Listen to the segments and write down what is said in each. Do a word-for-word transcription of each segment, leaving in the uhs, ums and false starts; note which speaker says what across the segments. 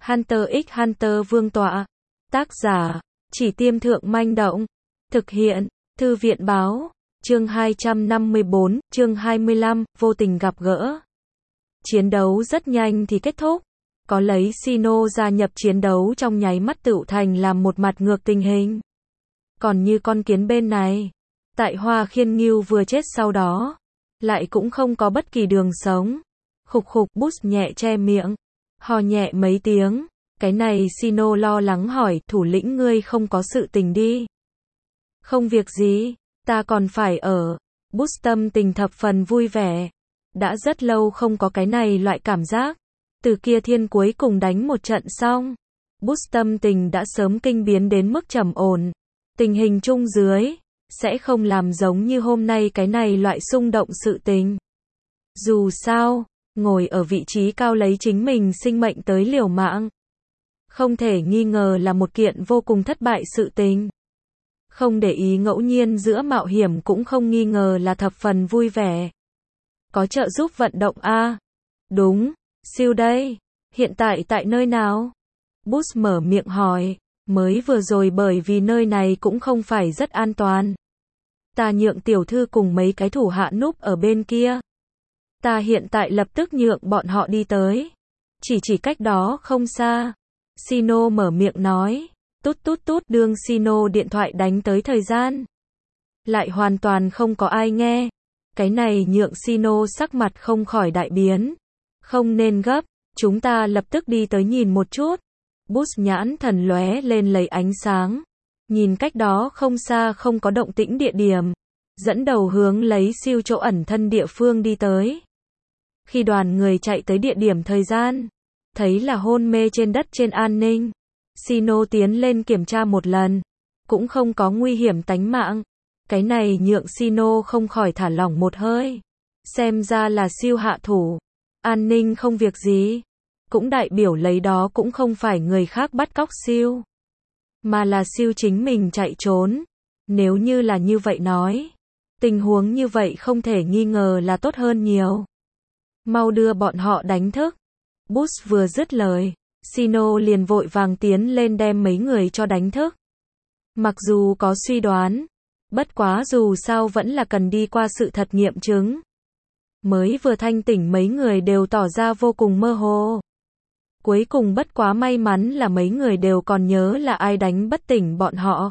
Speaker 1: Hunter x Hunter Vương tọa. Tác giả, Chỉ Tiêm Thượng Manh Động. Thực hiện, Thư viện Báo. Chương hai trăm năm mươi bốn, chương hai mươi lăm, vô tình gặp gỡ. Chiến đấu rất nhanh thì kết thúc. Có lấy Sino gia nhập chiến đấu trong nháy mắt tựu thành làm một mặt ngược tình hình. Còn như con kiến bên này, tại Hoa Khiên Ngưu vừa chết sau đó, lại cũng không có bất kỳ đường sống. Khục khục Boost nhẹ che miệng, hò nhẹ mấy tiếng. Cái này Sino lo lắng hỏi, thủ lĩnh ngươi không có sự tình đi. Không việc gì, ta còn phải ở. Boost tâm tình thập phần vui vẻ. Đã rất lâu không có cái này loại cảm giác. Từ kia thiên cuối cùng đánh một trận xong, Boost tâm tình đã sớm kinh biến đến mức trầm ổn. Tình hình chung dưới, sẽ không làm giống như hôm nay cái này loại xung động sự tình. Dù sao, ngồi ở vị trí cao lấy chính mình sinh mệnh tới liều mạng, không thể nghi ngờ là một kiện vô cùng thất bại sự tình. Không để ý ngẫu nhiên giữa mạo hiểm cũng không nghi ngờ là thập phần vui vẻ. Có trợ giúp vận động a? À? Đúng, siêu đây. Hiện tại tại nơi nào? Boost mở miệng hỏi. Mới vừa rồi bởi vì nơi này cũng không phải rất an toàn. Ta nhượng tiểu thư cùng mấy cái thủ hạ núp ở bên kia. Ta hiện tại lập tức nhượng bọn họ đi tới. Chỉ chỉ cách đó không xa. Sino mở miệng nói. Tút tút tút đương Sino điện thoại đánh tới thời gian. Lại hoàn toàn không có ai nghe. Cái này nhượng Sino sắc mặt không khỏi đại biến. Không nên gấp, chúng ta lập tức đi tới nhìn một chút. Boost nhãn thần lóe lên lấy ánh sáng. Nhìn cách đó không xa không có động tĩnh địa điểm. Dẫn đầu hướng lấy siêu chỗ ẩn thân địa phương đi tới. Khi đoàn người chạy tới địa điểm thời gian, thấy là hôn mê trên đất trên an ninh. Sino tiến lên kiểm tra một lần. Cũng không có nguy hiểm tánh mạng. Cái này nhượng Sino không khỏi thả lỏng một hơi. Xem ra là siêu hạ thủ. An ninh không việc gì. Cũng đại biểu lấy đó cũng không phải người khác bắt cóc siêu. Mà là siêu chính mình chạy trốn. Nếu như là như vậy nói. Tình huống như vậy không thể nghi ngờ là tốt hơn nhiều. Mau đưa bọn họ đánh thức. Boost vừa dứt lời. Sino liền vội vàng tiến lên đem mấy người cho đánh thức. Mặc dù có suy đoán. Bất quá dù sao vẫn là cần đi qua sự thật nghiệm chứng. Mới vừa thanh tỉnh mấy người đều tỏ ra vô cùng mơ hồ. Cuối cùng bất quá may mắn là mấy người đều còn nhớ là ai đánh bất tỉnh bọn họ.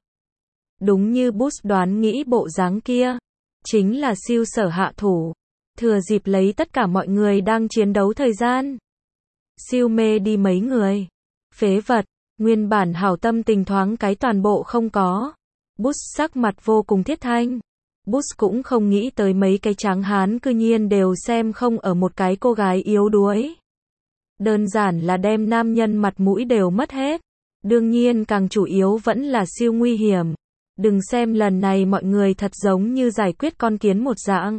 Speaker 1: Đúng như Boost đoán nghĩ bộ dáng kia. Chính là siêu sở hạ thủ. Thừa dịp lấy tất cả mọi người đang chiến đấu thời gian. Siêu mê đi mấy người. Phế vật, nguyên bản hảo tâm tình thoáng cái toàn bộ không có. Boost sắc mặt vô cùng thiết thanh. Boost cũng không nghĩ tới mấy cái tráng hán cư nhiên đều xem không ở một cái cô gái yếu đuối. Đơn giản là đem nam nhân mặt mũi đều mất hết. Đương nhiên càng chủ yếu vẫn là siêu nguy hiểm. Đừng xem lần này mọi người thật giống như giải quyết con kiến một dạng.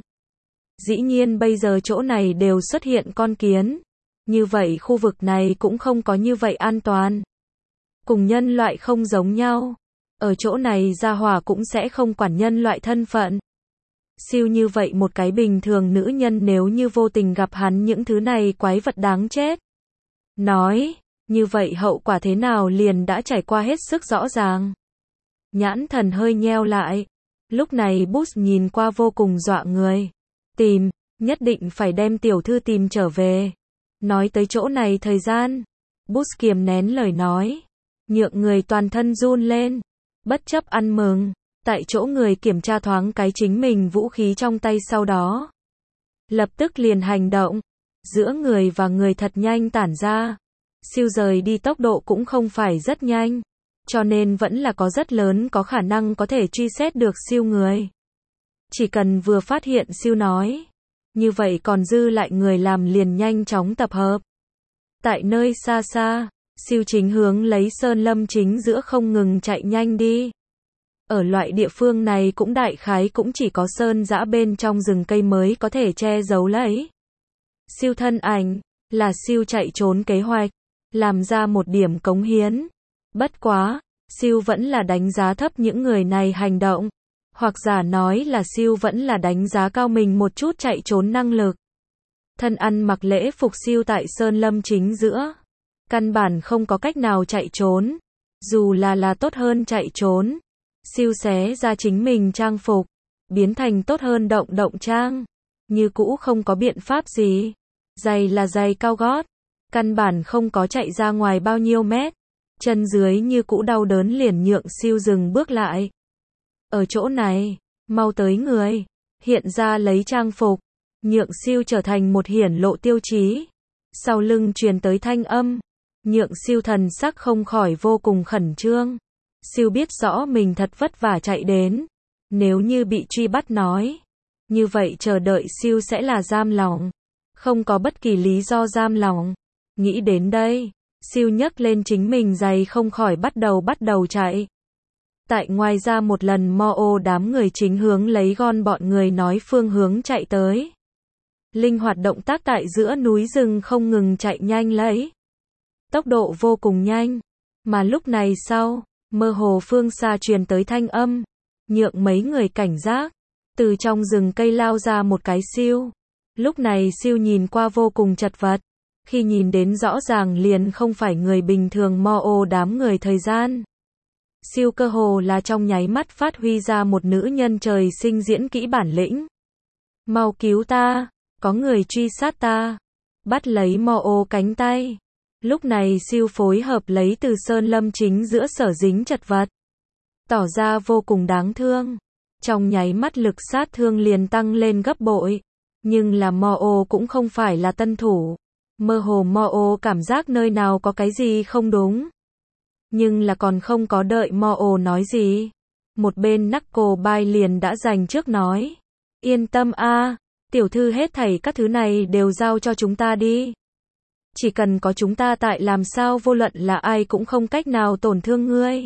Speaker 1: Dĩ nhiên bây giờ chỗ này đều xuất hiện con kiến. Như vậy khu vực này cũng không có như vậy an toàn. Cùng nhân loại không giống nhau. Ở chỗ này gia hỏa cũng sẽ không quản nhân loại thân phận. Siêu như vậy một cái bình thường nữ nhân nếu như vô tình gặp hắn những thứ này quái vật đáng chết. Nói, như vậy hậu quả thế nào liền đã trải qua hết sức rõ ràng. Nhãn thần hơi nheo lại. Lúc này Boost nhìn qua vô cùng dọa người. Tìm, nhất định phải đem tiểu thư tìm trở về. Nói tới chỗ này thời gian. Boost kiềm nén lời nói. Nhượng người toàn thân run lên. Bất chấp ăn mừng. Tại chỗ người kiểm tra thoáng cái chính mình vũ khí trong tay sau đó. Lập tức liền hành động. Giữa người và người thật nhanh tản ra. Siêu rời đi tốc độ cũng không phải rất nhanh. Cho nên vẫn là có rất lớn có khả năng có thể truy xét được siêu người. Chỉ cần vừa phát hiện siêu nói. Như vậy còn dư lại người làm liền nhanh chóng tập hợp. Tại nơi xa xa, siêu chính hướng lấy sơn lâm chính giữa không ngừng chạy nhanh đi. Ở loại địa phương này cũng đại khái cũng chỉ có sơn dã bên trong rừng cây mới có thể che giấu lấy. Siêu thân ảnh, là siêu chạy trốn kế hoạch, làm ra một điểm cống hiến. Bất quá, siêu vẫn là đánh giá thấp những người này hành động. Hoặc giả nói là siêu vẫn là đánh giá cao mình một chút chạy trốn năng lực. Thân ăn mặc lễ phục siêu tại sơn lâm chính giữa. căn bản không có cách nào chạy trốn. Dù là là tốt hơn chạy trốn. Siêu xé ra chính mình trang phục, biến thành tốt hơn động động trang. Như cũ không có biện pháp gì. Giày là giày cao gót, căn bản không có chạy ra ngoài bao nhiêu mét. Chân dưới như cũ đau đớn liền nhượng siêu dừng bước lại. Ở chỗ này, mau tới người, hiện ra lấy trang phục, nhượng siêu trở thành một hiển lộ tiêu chí. Sau lưng truyền tới thanh âm, nhượng siêu thần sắc không khỏi vô cùng khẩn trương. Siêu biết rõ mình thật vất vả chạy đến, nếu như bị truy bắt nói, như vậy chờ đợi siêu sẽ là giam lỏng, không có bất kỳ lý do giam lỏng. Nghĩ đến đây, siêu nhấc lên chính mình giày không khỏi bắt đầu bắt đầu chạy. Tại ngoài ra một lần mo ô đám người chính hướng lấy gon bọn người nói phương hướng chạy tới. Linh hoạt động tác tại giữa núi rừng không ngừng chạy nhanh lấy. Tốc độ vô cùng nhanh. Mà lúc này sau, mơ hồ phương xa truyền tới thanh âm, nhượng mấy người cảnh giác. Từ trong rừng cây lao ra một cái siêu. Lúc này siêu nhìn qua vô cùng chật vật. Khi nhìn đến rõ ràng liền không phải người bình thường mo ô đám người thời gian. Siêu cơ hồ là trong nháy mắt phát huy ra một nữ nhân trời sinh diễn kỹ bản lĩnh. Mau cứu ta, có người truy sát ta. Bắt lấy mo ô cánh tay. Lúc này siêu phối hợp lấy từ sơn lâm chính giữa sở dính chật vật. Tỏ ra vô cùng đáng thương. Trong nháy mắt lực sát thương liền tăng lên gấp bội. Nhưng là mo ô cũng không phải là tân thủ. Mơ hồ mo ô cảm giác nơi nào có cái gì không đúng. Nhưng là còn không có đợi mo ô nói gì. Một bên Knucklebyte liền đã giành trước nói. Yên tâm a, tiểu thư hết thảy các thứ này đều giao cho chúng ta đi. Chỉ cần có chúng ta tại làm sao vô luận là ai cũng không cách nào tổn thương ngươi.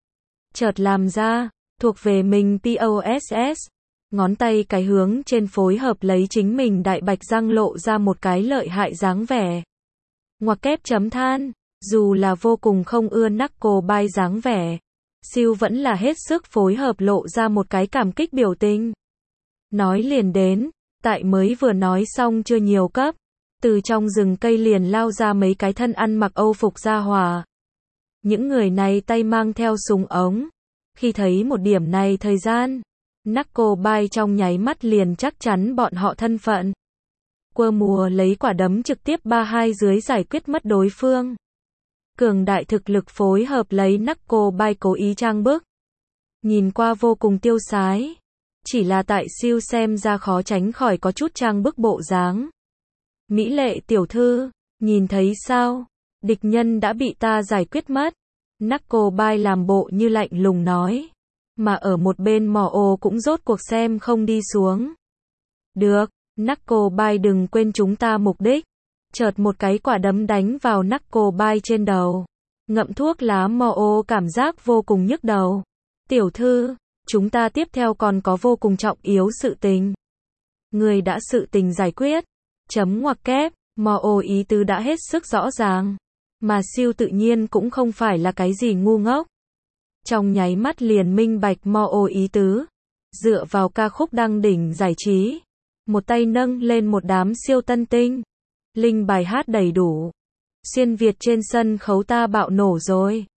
Speaker 1: Chợt làm ra, thuộc về mình poss. Ngón tay cái hướng trên phối hợp lấy chính mình đại bạch răng lộ ra một cái lợi hại dáng vẻ. Ngoặc kép chấm than, dù là vô cùng không ưa Knucklebyte dáng vẻ, siêu vẫn là hết sức phối hợp lộ ra một cái cảm kích biểu tình. Nói liền đến, tại mới vừa nói xong chưa nhiều cấp, từ trong rừng cây liền lao ra mấy cái thân ăn mặc Âu phục gia hỏa. Những người này tay mang theo súng ống. Khi thấy một điểm này thời gian, Knucklebyte trong nháy mắt liền chắc chắn bọn họ thân phận. Quơ mùa lấy quả đấm trực tiếp ba hai dưới giải quyết mất đối phương. Cường đại thực lực phối hợp lấy Knucklebyte cố ý trang bức. Nhìn qua vô cùng tiêu sái. Chỉ là tại siêu xem ra khó tránh khỏi có chút trang bức bộ dáng. Mỹ lệ tiểu thư, nhìn thấy sao? Địch nhân đã bị ta giải quyết mất. Knucklebyte làm bộ như lạnh lùng nói. Mà ở một bên mò ô cũng rốt cuộc xem không đi xuống. Được, Knucklebyte đừng quên chúng ta mục đích. Chợt một cái quả đấm đánh vào Knucklebyte trên đầu. Ngậm thuốc lá mò ô cảm giác vô cùng nhức đầu. Tiểu thư, chúng ta tiếp theo còn có vô cùng trọng yếu sự tình. Người đã sự tình giải quyết. Chấm ngoặc kép, mò ô ý tứ đã hết sức rõ ràng. Mà siêu tự nhiên cũng không phải là cái gì ngu ngốc. Trong nháy mắt liền minh bạch mo ô ý tứ. Dựa vào ca khúc đăng đỉnh giải trí. Một tay nâng lên một đám siêu tân tinh. Linh bài hát đầy đủ. Xuyên Việt trên sân khấu ta bạo nổ rồi.